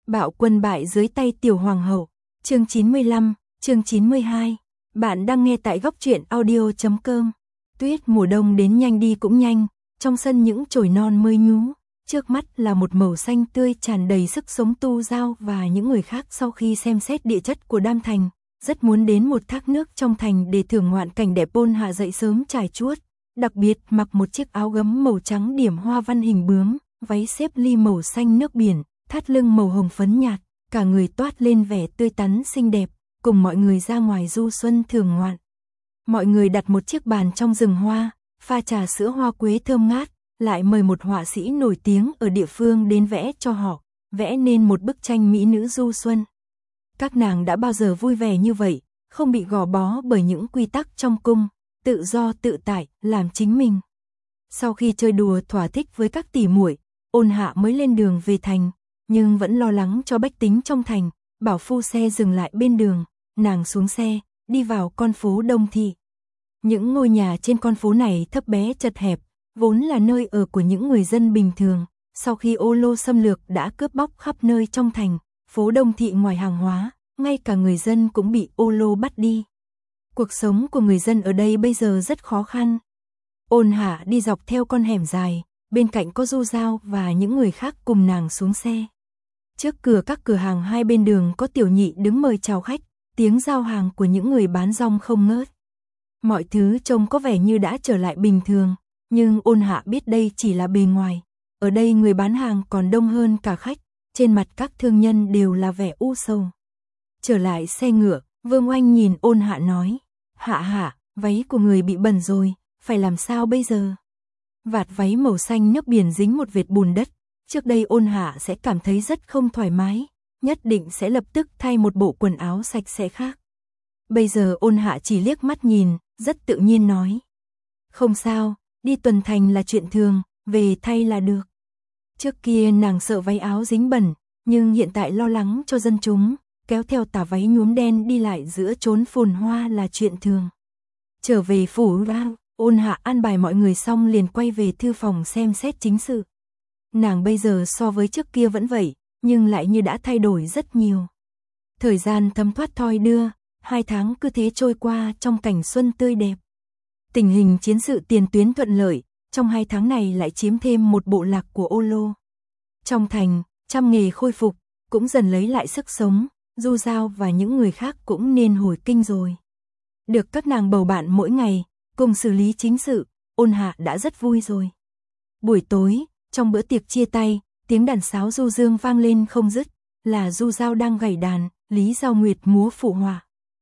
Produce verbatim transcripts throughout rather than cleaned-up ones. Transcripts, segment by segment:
Bạo quân bại dưới tay tiểu hoàng hậu. Chương chín mươi lăm, chương chín mươi hai. Bạn đang nghe tại góc truyện audio chấm com. Tuyết mùa đông đến nhanh đi cũng nhanh, trong sân những chồi non mới nhú, trước mắt là một màu xanh tươi tràn đầy sức sống. Tu Giao và những người khác sau khi xem xét địa chất của Đam Thành, rất muốn đến một thác nước trong thành để thưởng ngoạn cảnh đẹp. Ôn Hạ dậy sớm trải chuốt, đặc biệt mặc một chiếc áo gấm màu trắng điểm hoa văn hình bướm, váy xếp ly màu xanh nước biển, thắt lưng màu hồng phấn nhạt, cả người toát lên vẻ tươi tắn xinh đẹp, cùng mọi người ra ngoài du xuân thưởng ngoạn. Mọi người đặt một chiếc bàn trong rừng hoa, pha trà sữa hoa quế thơm ngát, lại mời một họa sĩ nổi tiếng ở địa phương đến vẽ cho họ, vẽ nên một bức tranh mỹ nữ du xuân. Các nàng đã bao giờ vui vẻ như vậy, không bị gò bó bởi những quy tắc trong cung, tự do tự tại, làm chính mình. Sau khi chơi đùa thỏa thích với các tỷ muội, Ôn Hạ mới lên đường về thành, nhưng vẫn lo lắng cho bách tính trong thành, bảo phu xe dừng lại bên đường, nàng xuống xe, đi vào con phố Đông Thị. Những ngôi nhà trên con phố này thấp bé chật hẹp, vốn là nơi ở của những người dân bình thường, sau khi Ô Lô xâm lược đã cướp bóc khắp nơi trong thành, phố Đông Thị ngoài hàng hóa, ngay cả người dân cũng bị Ô Lô bắt đi. Cuộc sống của người dân ở đây bây giờ rất khó khăn. Ôn Hạ đi dọc theo con hẻm dài, bên cạnh có Du Giao và những người khác cùng nàng xuống xe. Trước cửa các cửa hàng hai bên đường có tiểu nhị đứng mời chào khách, tiếng giao hàng của những người bán rong không ngớt. Mọi thứ trông có vẻ như đã trở lại bình thường, nhưng Ôn Hạ biết đây chỉ là bề ngoài. Ở đây người bán hàng còn đông hơn cả khách, trên mặt các thương nhân đều là vẻ u sầu. Trở lại xe ngựa, Vương Oanh nhìn Ôn Hạ nói, Hạ Hạ, váy của người bị bẩn rồi, phải làm sao bây giờ? Vạt váy màu xanh nước biển dính một vệt bùn đất, trước đây Ôn Hạ sẽ cảm thấy rất không thoải mái, nhất định sẽ lập tức thay một bộ quần áo sạch sẽ khác. Bây giờ Ôn Hạ chỉ liếc mắt nhìn, rất tự nhiên nói, không sao, đi tuần thành là chuyện thường, về thay là được. Trước kia nàng sợ váy áo dính bẩn, nhưng hiện tại lo lắng cho dân chúng, kéo theo tà váy nhuốm đen đi lại giữa chốn phồn hoa là chuyện thường. Trở về phủ Ra, Ôn Hạ an bài mọi người xong liền quay về thư phòng xem xét chính sự. Nàng bây giờ so với trước kia vẫn vậy, nhưng lại như đã thay đổi rất nhiều. Thời gian thấm thoát thoi đưa, hai tháng cứ thế trôi qua trong cảnh xuân tươi đẹp. Tình hình chiến sự tiền tuyến thuận lợi, trong hai tháng này lại chiếm thêm một bộ lạc của Ô Lô. Trong thành, trăm nghề khôi phục, cũng dần lấy lại sức sống, Du Giao và những người khác cũng nên hồi kinh rồi. Được các nàng bầu bạn mỗi ngày, cùng xử lý chính sự, Ôn Hạ đã rất vui rồi. Buổi tối, trong bữa tiệc chia tay, tiếng đàn sáo du dương vang lên không dứt, là Du Giao đang gảy đàn, Lý Giao Nguyệt múa phụ họa.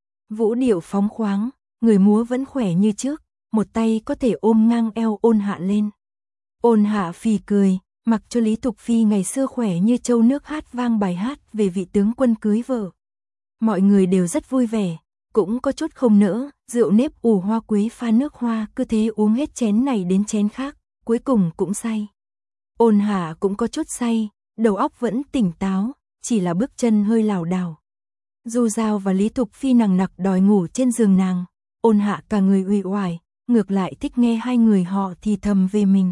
Vũ điệu phóng khoáng, người múa vẫn khỏe như trước, một tay có thể ôm ngang eo Ôn Hạ lên. Ôn Hạ phì cười, mặc cho Lý Thục Phi ngày xưa khỏe như trâu nước hát vang bài hát về vị tướng quân cưới vợ. Mọi người đều rất vui vẻ, cũng có chút không nỡ, rượu nếp ủ hoa quế pha nước hoa cứ thế uống hết chén này đến chén khác, cuối cùng cũng say. Ôn Hạ cũng có chút say, đầu óc vẫn tỉnh táo, chỉ là bước chân hơi lảo đảo. Du Giao và Lý Thục Phi nằng nặc đòi ngủ trên giường nàng, Ôn Hạ cả người uể oải, ngược lại thích nghe hai người họ thì thầm về mình.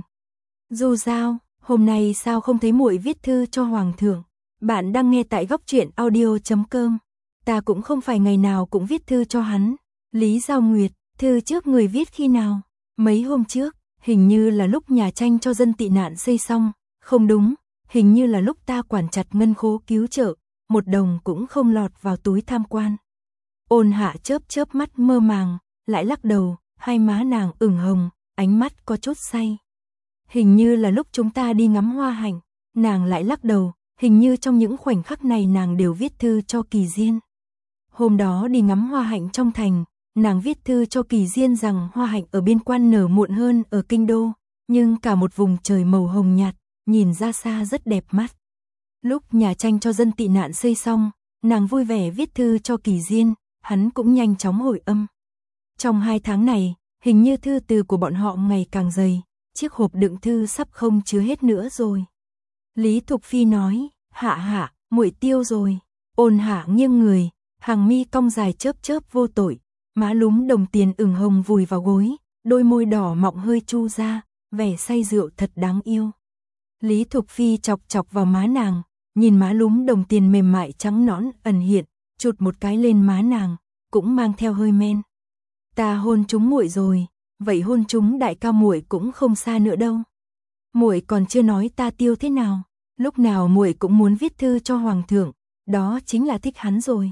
Du Giao, hôm nay sao không thấy muội viết thư cho hoàng thượng? Bạn đang nghe tại góc truyện audio chấm com. Ta cũng không phải ngày nào cũng viết thư cho hắn. Lý Giao Nguyệt, thư trước người viết khi nào? Mấy hôm trước, hình như là lúc nhà tranh cho dân tị nạn xây xong. Không đúng, hình như là lúc ta quản chặt ngân khố cứu trợ, một đồng cũng không lọt vào túi tham quan. Ôn Hạ chớp chớp mắt mơ màng, lại lắc đầu, hai má nàng ửng hồng, ánh mắt có chút say. Hình như là lúc chúng ta đi ngắm hoa hạnh, nàng lại lắc đầu, hình như trong những khoảnh khắc này nàng đều viết thư cho Kỳ Diên. Hôm đó đi ngắm hoa hạnh trong thành, nàng viết thư cho Kỳ Diên rằng hoa hạnh ở biên quan nở muộn hơn ở kinh đô, nhưng cả một vùng trời màu hồng nhạt, nhìn ra xa rất đẹp mắt. Lúc nhà tranh cho dân tị nạn xây xong, nàng vui vẻ viết thư cho Kỳ Diên, hắn cũng nhanh chóng hồi âm. Trong hai tháng này, hình như thư từ của bọn họ ngày càng dày, chiếc hộp đựng thư sắp không chứa hết nữa rồi. Lý Thục Phi nói, Hạ Hạ, muội tiêu rồi. Ôn Hạ nghiêng người, hàng mi cong dài chớp chớp vô tội, má lúm đồng tiền ửng hồng vùi vào gối, đôi môi đỏ mọng hơi chu ra, vẻ say rượu thật đáng yêu. Lý Thục Phi chọc chọc vào má nàng, nhìn má lúm đồng tiền mềm mại trắng nõn ẩn hiện, chụt một cái lên má nàng, cũng mang theo hơi men. Ta hôn chúng muội rồi, vậy hôn chúng đại ca muội cũng không xa nữa đâu. Muội còn chưa nói ta tiêu thế nào, lúc nào muội cũng muốn viết thư cho hoàng thượng, đó chính là thích hắn rồi.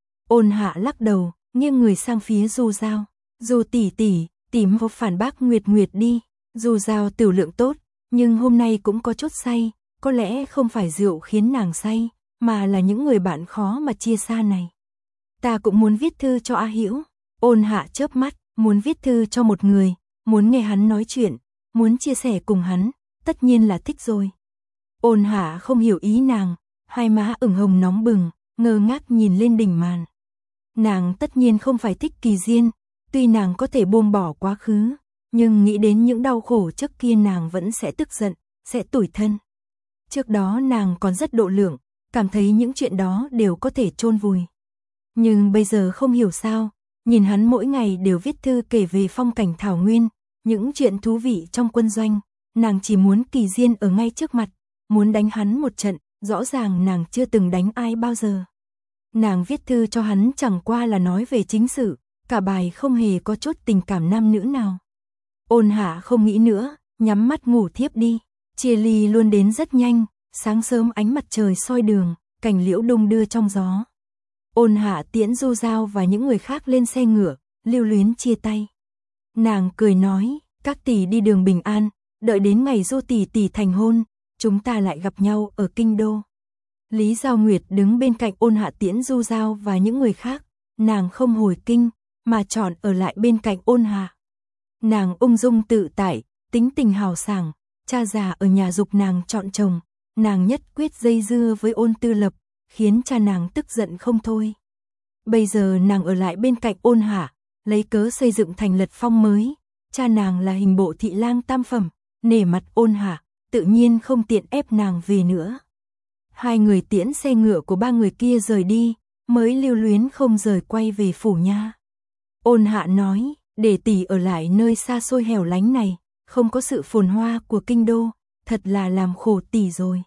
Ôn Hạ lắc đầu, nghiêng người sang phía Du Dao. Du tỷ tỷ, tìm vô phản bác Nguyệt Nguyệt đi. Du Dao tiểu lượng tốt, nhưng hôm nay cũng có chút say, có lẽ không phải rượu khiến nàng say, mà là những người bạn khó mà chia xa này. Ta cũng muốn viết thư cho A Hữu. Ôn Hạ chớp mắt, muốn viết thư cho một người, muốn nghe hắn nói chuyện, muốn chia sẻ cùng hắn, tất nhiên là thích rồi. Ôn Hạ không hiểu ý nàng, hai má ửng hồng nóng bừng, ngơ ngác nhìn lên đỉnh màn. Nàng tất nhiên không phải thích Kỳ Diên, tuy nàng có thể buông bỏ quá khứ, nhưng nghĩ đến những đau khổ trước kia nàng vẫn sẽ tức giận, sẽ tủi thân. Trước đó nàng còn rất độ lượng, cảm thấy những chuyện đó đều có thể chôn vùi. Nhưng bây giờ không hiểu sao, nhìn hắn mỗi ngày đều viết thư kể về phong cảnh thảo nguyên, những chuyện thú vị trong quân doanh, nàng chỉ muốn Kỳ Diên ở ngay trước mặt, muốn đánh hắn một trận, rõ ràng nàng chưa từng đánh ai bao giờ. Nàng viết thư cho hắn chẳng qua là nói về chính sự, cả bài không hề có chút tình cảm nam nữ nào. Ôn Hạ không nghĩ nữa, nhắm mắt ngủ thiếp đi. Chia ly luôn đến rất nhanh, sáng sớm ánh mặt trời soi đường, cành liễu đung đưa trong gió. Ôn Hạ tiễn Du Dao và những người khác lên xe ngựa, lưu luyến chia tay. Nàng cười nói, các tỷ đi đường bình an, đợi đến ngày Du tỷ tỷ thành hôn, chúng ta lại gặp nhau ở kinh đô. Lý Giao Nguyệt đứng bên cạnh Ôn Hạ tiễn Du Dao và những người khác, nàng không hồi kinh, mà chọn ở lại bên cạnh Ôn Hạ. Nàng ung dung tự tại, tính tình hào sảng, cha già ở nhà giục nàng chọn chồng, nàng nhất quyết dây dưa với Ôn Tư Lập, khiến cha nàng tức giận không thôi. Bây giờ nàng ở lại bên cạnh Ôn Hạ, lấy cớ xây dựng thành Lật Phong mới, cha nàng là hình bộ thị lang tam phẩm, nể mặt Ôn Hạ, tự nhiên không tiện ép nàng về nữa. Hai người tiễn xe ngựa của ba người kia rời đi, mới lưu luyến không rời quay về phủ nha. Ôn Hạ nói, để tỷ ở lại nơi xa xôi hẻo lánh này, không có sự phồn hoa của kinh đô, thật là làm khổ tỷ rồi.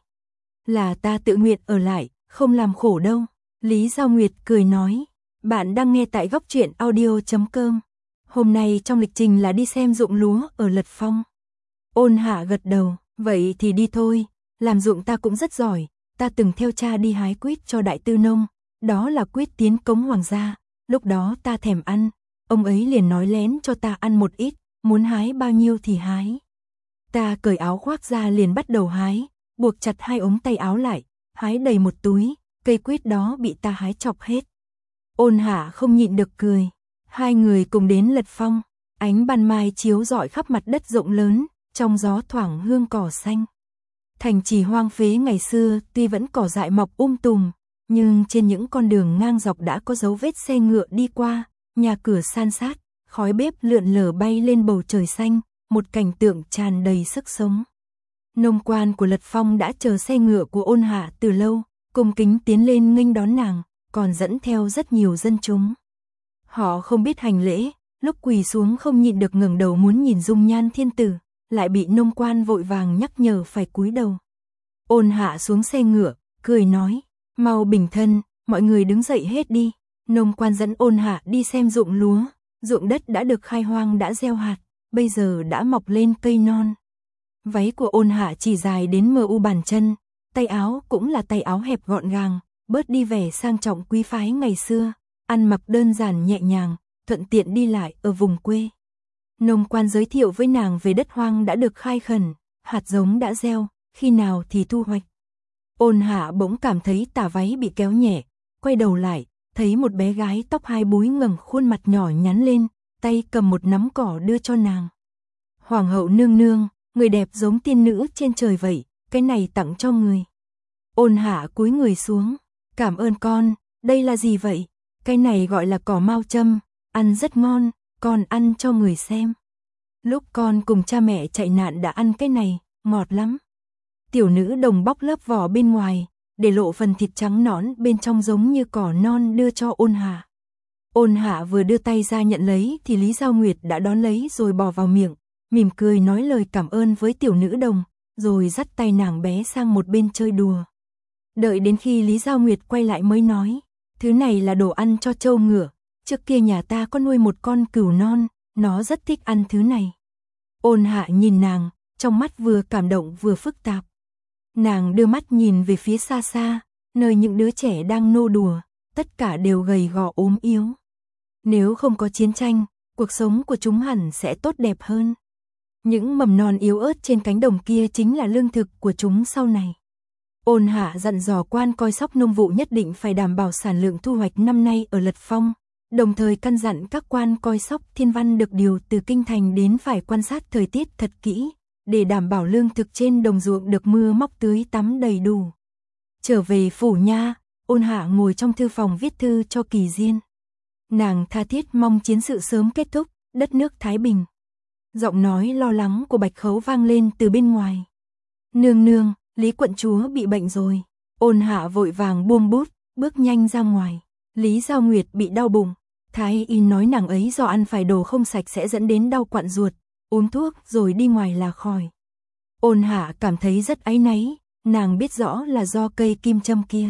Là ta tự nguyện ở lại, không làm khổ đâu. Lý Giao Nguyệt cười nói, bạn đang nghe tại góc truyện audio chấm com. Hôm nay trong lịch trình là đi xem ruộng lúa ở Lật Phong. Ôn Hạ gật đầu, vậy thì đi thôi, làm ruộng ta cũng rất giỏi, ta từng theo cha đi hái quýt cho đại tư nông, đó là quýt tiến cống hoàng gia, lúc đó ta thèm ăn, ông ấy liền nói lén cho ta ăn một ít, muốn hái bao nhiêu thì hái. Ta cởi áo khoác ra liền bắt đầu hái, buộc chặt hai ống tay áo lại, hái đầy một túi, cây quýt đó bị ta hái chọc hết. Ôn Hạ không nhịn được cười, hai người cùng đến Lật Phong, ánh ban mai chiếu rọi khắp mặt đất rộng lớn, trong gió thoảng hương cỏ xanh. Thành trì hoang phế ngày xưa tuy vẫn cỏ dại mọc um tùm, nhưng trên những con đường ngang dọc đã có dấu vết xe ngựa đi qua, nhà cửa san sát, khói bếp lượn lờ bay lên bầu trời xanh, một cảnh tượng tràn đầy sức sống. Nông quan của Lật Phong đã chờ xe ngựa của Ôn Hạ từ lâu, cung kính tiến lên nghênh đón nàng, còn dẫn theo rất nhiều dân chúng. Họ không biết hành lễ, lúc quỳ xuống không nhịn được ngẩng đầu muốn nhìn dung nhan thiên tử, lại bị nông quan vội vàng nhắc nhở phải cúi đầu. Ôn Hạ xuống xe ngựa, cười nói, mau bình thân, mọi người đứng dậy hết đi. Nông quan dẫn Ôn Hạ đi xem ruộng lúa, ruộng đất đã được khai hoang đã gieo hạt, bây giờ đã mọc lên cây non. Váy của Ôn Hạ chỉ dài đến mờ u bàn chân, tay áo cũng là tay áo hẹp gọn gàng, bớt đi vẻ sang trọng quý phái ngày xưa, ăn mặc đơn giản nhẹ nhàng, thuận tiện đi lại ở vùng quê. Nông quan giới thiệu với nàng về đất hoang đã được khai khẩn, hạt giống đã gieo, khi nào thì thu hoạch. Ôn Hạ bỗng cảm thấy tà váy bị kéo nhẹ, quay đầu lại, thấy một bé gái tóc hai búi ngẩng khuôn mặt nhỏ nhắn lên, tay cầm một nắm cỏ đưa cho nàng. Hoàng hậu nương nương, người đẹp giống tiên nữ trên trời vậy, cái này tặng cho người. Ôn Hạ cúi người xuống, cảm ơn con, đây là gì vậy? Cái này gọi là cỏ mao châm, ăn rất ngon, con ăn cho người xem. Lúc con cùng cha mẹ chạy nạn đã ăn cái này, ngọt lắm. Tiểu nữ đồng bóc lớp vỏ bên ngoài, để lộ phần thịt trắng nõn bên trong giống như cỏ non đưa cho Ôn Hạ. Ôn Hạ vừa đưa tay ra nhận lấy thì Lý Giao Nguyệt đã đón lấy rồi bỏ vào miệng, mỉm cười nói lời cảm ơn với tiểu nữ đồng, rồi dắt tay nàng bé sang một bên chơi đùa. Đợi đến khi Lý Giao Nguyệt quay lại mới nói, thứ này là đồ ăn cho trâu ngựa, trước kia nhà ta có nuôi một con cừu non, nó rất thích ăn thứ này. Ôn Hạ nhìn nàng, trong mắt vừa cảm động vừa phức tạp. Nàng đưa mắt nhìn về phía xa xa, nơi những đứa trẻ đang nô đùa, tất cả đều gầy gò ốm yếu. Nếu không có chiến tranh, cuộc sống của chúng hẳn sẽ tốt đẹp hơn. Những mầm non yếu ớt trên cánh đồng kia chính là lương thực của chúng sau này. Ôn Hạ dặn dò quan coi sóc nông vụ nhất định phải đảm bảo sản lượng thu hoạch năm nay ở Lật Phong, đồng thời căn dặn các quan coi sóc thiên văn được điều từ kinh thành đến phải quan sát thời tiết thật kỹ, để đảm bảo lương thực trên đồng ruộng được mưa móc tưới tắm đầy đủ. Trở về phủ nha, Ôn Hạ ngồi trong thư phòng viết thư cho Kỳ Diên. Nàng tha thiết mong chiến sự sớm kết thúc, đất nước thái bình. Giọng nói lo lắng của Bạch Khấu vang lên từ bên ngoài. Nương nương, Lý quận chúa bị bệnh rồi. Ôn Hạ vội vàng buông bút, bước nhanh ra ngoài. Lý Giao Nguyệt bị đau bụng. Thái y nói nàng ấy do ăn phải đồ không sạch sẽ dẫn đến đau quặn ruột, uống thuốc rồi đi ngoài là khỏi. Ôn Hạ cảm thấy rất áy náy, nàng biết rõ là do cây kim châm kia.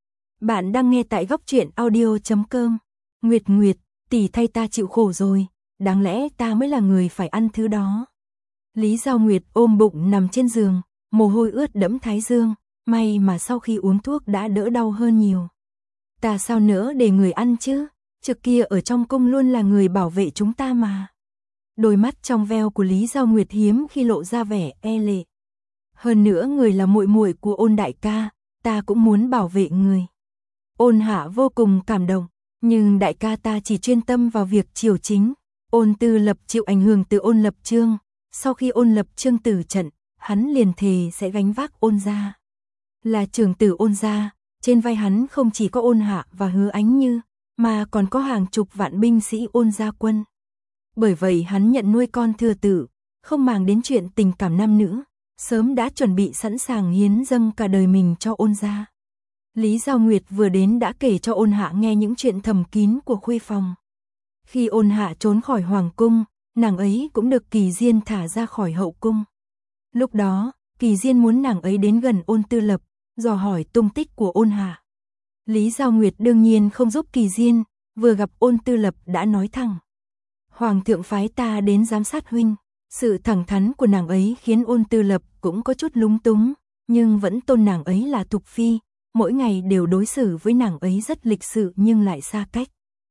Bạn đang nghe tại góc truyện audio chấm com. Nguyệt Nguyệt, tỷ thay ta chịu khổ rồi, đáng lẽ ta mới là người phải ăn thứ đó. Lý Giao Nguyệt ôm bụng nằm trên giường, mồ hôi ướt đẫm thái dương, may mà sau khi uống thuốc đã đỡ đau hơn nhiều. Ta sao nỡ để người ăn chứ, trước kia ở trong cung luôn là người bảo vệ chúng ta mà. Đôi mắt trong veo của Lý Giao Nguyệt hiếm khi lộ ra vẻ e lệ. Hơn nữa người là muội muội của Ôn đại ca, ta cũng muốn bảo vệ người. Ôn Hạ vô cùng cảm động, nhưng đại ca ta chỉ chuyên tâm vào việc triều chính. Ôn Tư Lập chịu ảnh hưởng từ Ôn Lập Chương, sau khi Ôn Lập Chương tử trận, hắn liền thề sẽ gánh vác Ôn gia. Là trưởng tử Ôn gia, trên vai hắn không chỉ có Ôn Hạ và Hứa Ánh Như, mà còn có hàng chục vạn binh sĩ Ôn gia quân. Bởi vậy hắn nhận nuôi con thừa tử, không màng đến chuyện tình cảm nam nữ, sớm đã chuẩn bị sẵn sàng hiến dâng cả đời mình cho Ôn gia. Lý Giao Nguyệt vừa đến đã kể cho Ôn Hạ nghe những chuyện thầm kín của khuê phòng. Khi Ôn Hạ trốn khỏi hoàng cung, nàng ấy cũng được Kỳ Diên thả ra khỏi hậu cung. Lúc đó, Kỳ Diên muốn nàng ấy đến gần Ôn Tư Lập, dò hỏi tung tích của Ôn Hạ. Lý Giao Nguyệt đương nhiên không giúp Kỳ Diên, vừa gặp Ôn Tư Lập đã nói thẳng. Hoàng thượng phái ta đến giám sát huynh. Sự thẳng thắn của nàng ấy khiến Ôn Tư Lập cũng có chút lúng túng, nhưng vẫn tôn nàng ấy là Thục Phi, mỗi ngày đều đối xử với nàng ấy rất lịch sự nhưng lại xa cách.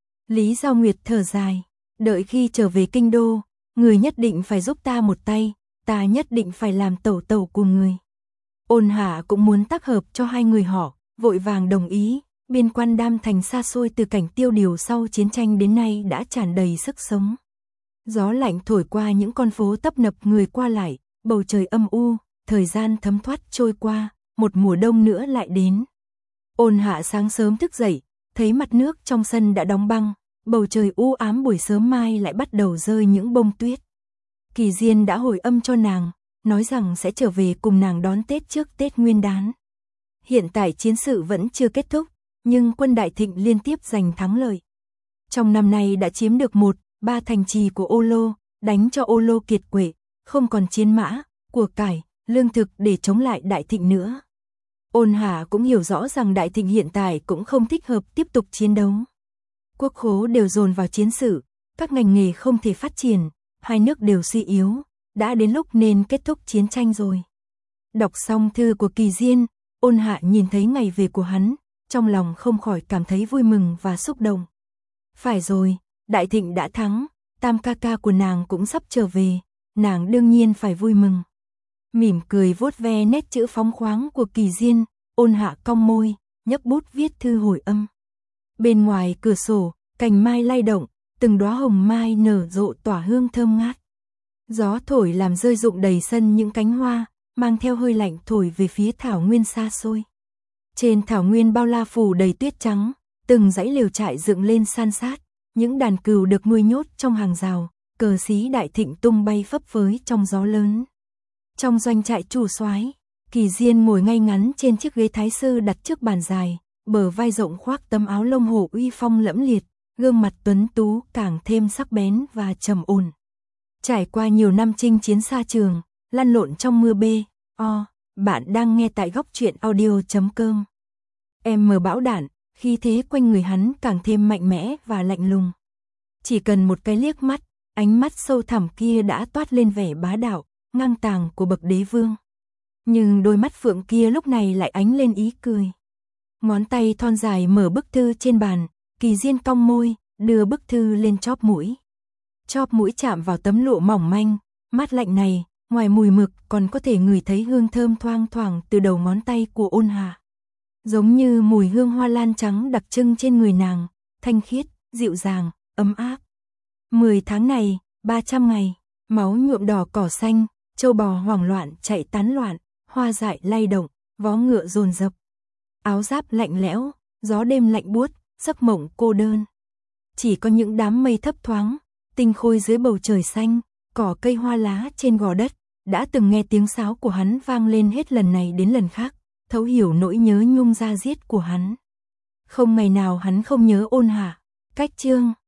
Lý Giao Nguyệt thở dài, đợi khi trở về kinh đô, người nhất định phải giúp ta một tay, ta nhất định phải làm tẩu tẩu của người. Ôn Hạ cũng muốn tác hợp cho hai người họ, vội vàng đồng ý. Biên quan Đam Thành xa xôi từ cảnh tiêu điều sau chiến tranh đến nay đã tràn đầy sức sống. Gió lạnh thổi qua những con phố tấp nập người qua lại, bầu trời âm u, thời gian thấm thoát trôi qua, một mùa đông nữa lại đến. Ôn Hạ sáng sớm thức dậy, thấy mặt nước trong sân đã đóng băng, bầu trời u ám buổi sớm mai lại bắt đầu rơi những bông tuyết. Kỳ Diên đã hồi âm cho nàng, nói rằng sẽ trở về cùng nàng đón Tết trước Tết Nguyên đán. Hiện tại chiến sự vẫn chưa kết thúc, nhưng quân Đại Thịnh liên tiếp giành thắng lợi. Trong năm nay đã chiếm được một, ba thành trì của Ô Lô, đánh cho Ô Lô kiệt quệ, không còn chiến mã, của cải, lương thực để chống lại Đại Thịnh nữa. Ôn Hạ cũng hiểu rõ rằng Đại Thịnh hiện tại cũng không thích hợp tiếp tục chiến đấu. Quốc khố đều dồn vào chiến sự, các ngành nghề không thể phát triển, hai nước đều suy yếu, đã đến lúc nên kết thúc chiến tranh rồi. Đọc xong thư của Kỳ Diên, Ôn Hạ nhìn thấy ngày về của hắn, trong lòng không khỏi cảm thấy vui mừng và xúc động. Phải rồi, Đại Thịnh đã thắng, tam ca ca của nàng cũng sắp trở về, nàng đương nhiên phải vui mừng. Mỉm cười vuốt ve nét chữ phóng khoáng của Kỳ Diên, Ôn Hạ cong môi, nhấc bút viết thư hồi âm. Bên ngoài cửa sổ, cành mai lay động, từng đóa hồng mai nở rộ tỏa hương thơm ngát. Gió thổi làm rơi rụng đầy sân những cánh hoa, mang theo hơi lạnh thổi về phía thảo nguyên xa xôi. Trên thảo nguyên bao la phủ đầy tuyết trắng, từng dãy lều trại dựng lên san sát, những đàn cừu được nuôi nhốt trong hàng rào, cờ xí Đại Thịnh tung bay phấp phới trong gió lớn. Trong doanh trại chủ soái, Kỳ Diên ngồi ngay ngắn trên chiếc ghế thái sư đặt trước bàn dài, bờ vai rộng khoác tấm áo lông hổ uy phong lẫm liệt, gương mặt tuấn tú càng thêm sắc bén và trầm ổn. Trải qua nhiều năm chinh chiến xa trường, lăn lộn trong mưa bê, o, bạn đang nghe tại góc truyện audio chấm com. em mờ bão đạn, khí thế quanh người hắn càng thêm mạnh mẽ và lạnh lùng. Chỉ cần một cái liếc mắt, ánh mắt sâu thẳm kia đã toát lên vẻ bá đạo, ngang tàng của bậc đế vương. Nhưng đôi mắt phượng kia lúc này lại ánh lên ý cười. Ngón tay thon dài mở bức thư trên bàn, Kỳ Diên cong môi, đưa bức thư lên chóp mũi. Chóp mũi chạm vào tấm lụa mỏng manh, mát lạnh này, ngoài mùi mực còn có thể ngửi thấy hương thơm thoang thoảng từ đầu ngón tay của Ôn Hà. Giống như mùi hương hoa lan trắng đặc trưng trên người nàng, thanh khiết, dịu dàng, ấm áp. Mười tháng này, ba trăm ngày, máu nhuộm đỏ cỏ xanh, châu bò hoảng loạn chạy tán loạn, hoa dại lay động, vó ngựa dồn dập. Áo giáp lạnh lẽo, gió đêm lạnh buốt, giấc mộng cô đơn. Chỉ có những đám mây thấp thoáng, tinh khôi dưới bầu trời xanh, cỏ cây hoa lá trên gò đất, đã từng nghe tiếng sáo của hắn vang lên hết lần này đến lần khác, thấu hiểu nỗi nhớ nhung da diết của hắn. Không ngày nào hắn không nhớ Ôn Hà. Cách chương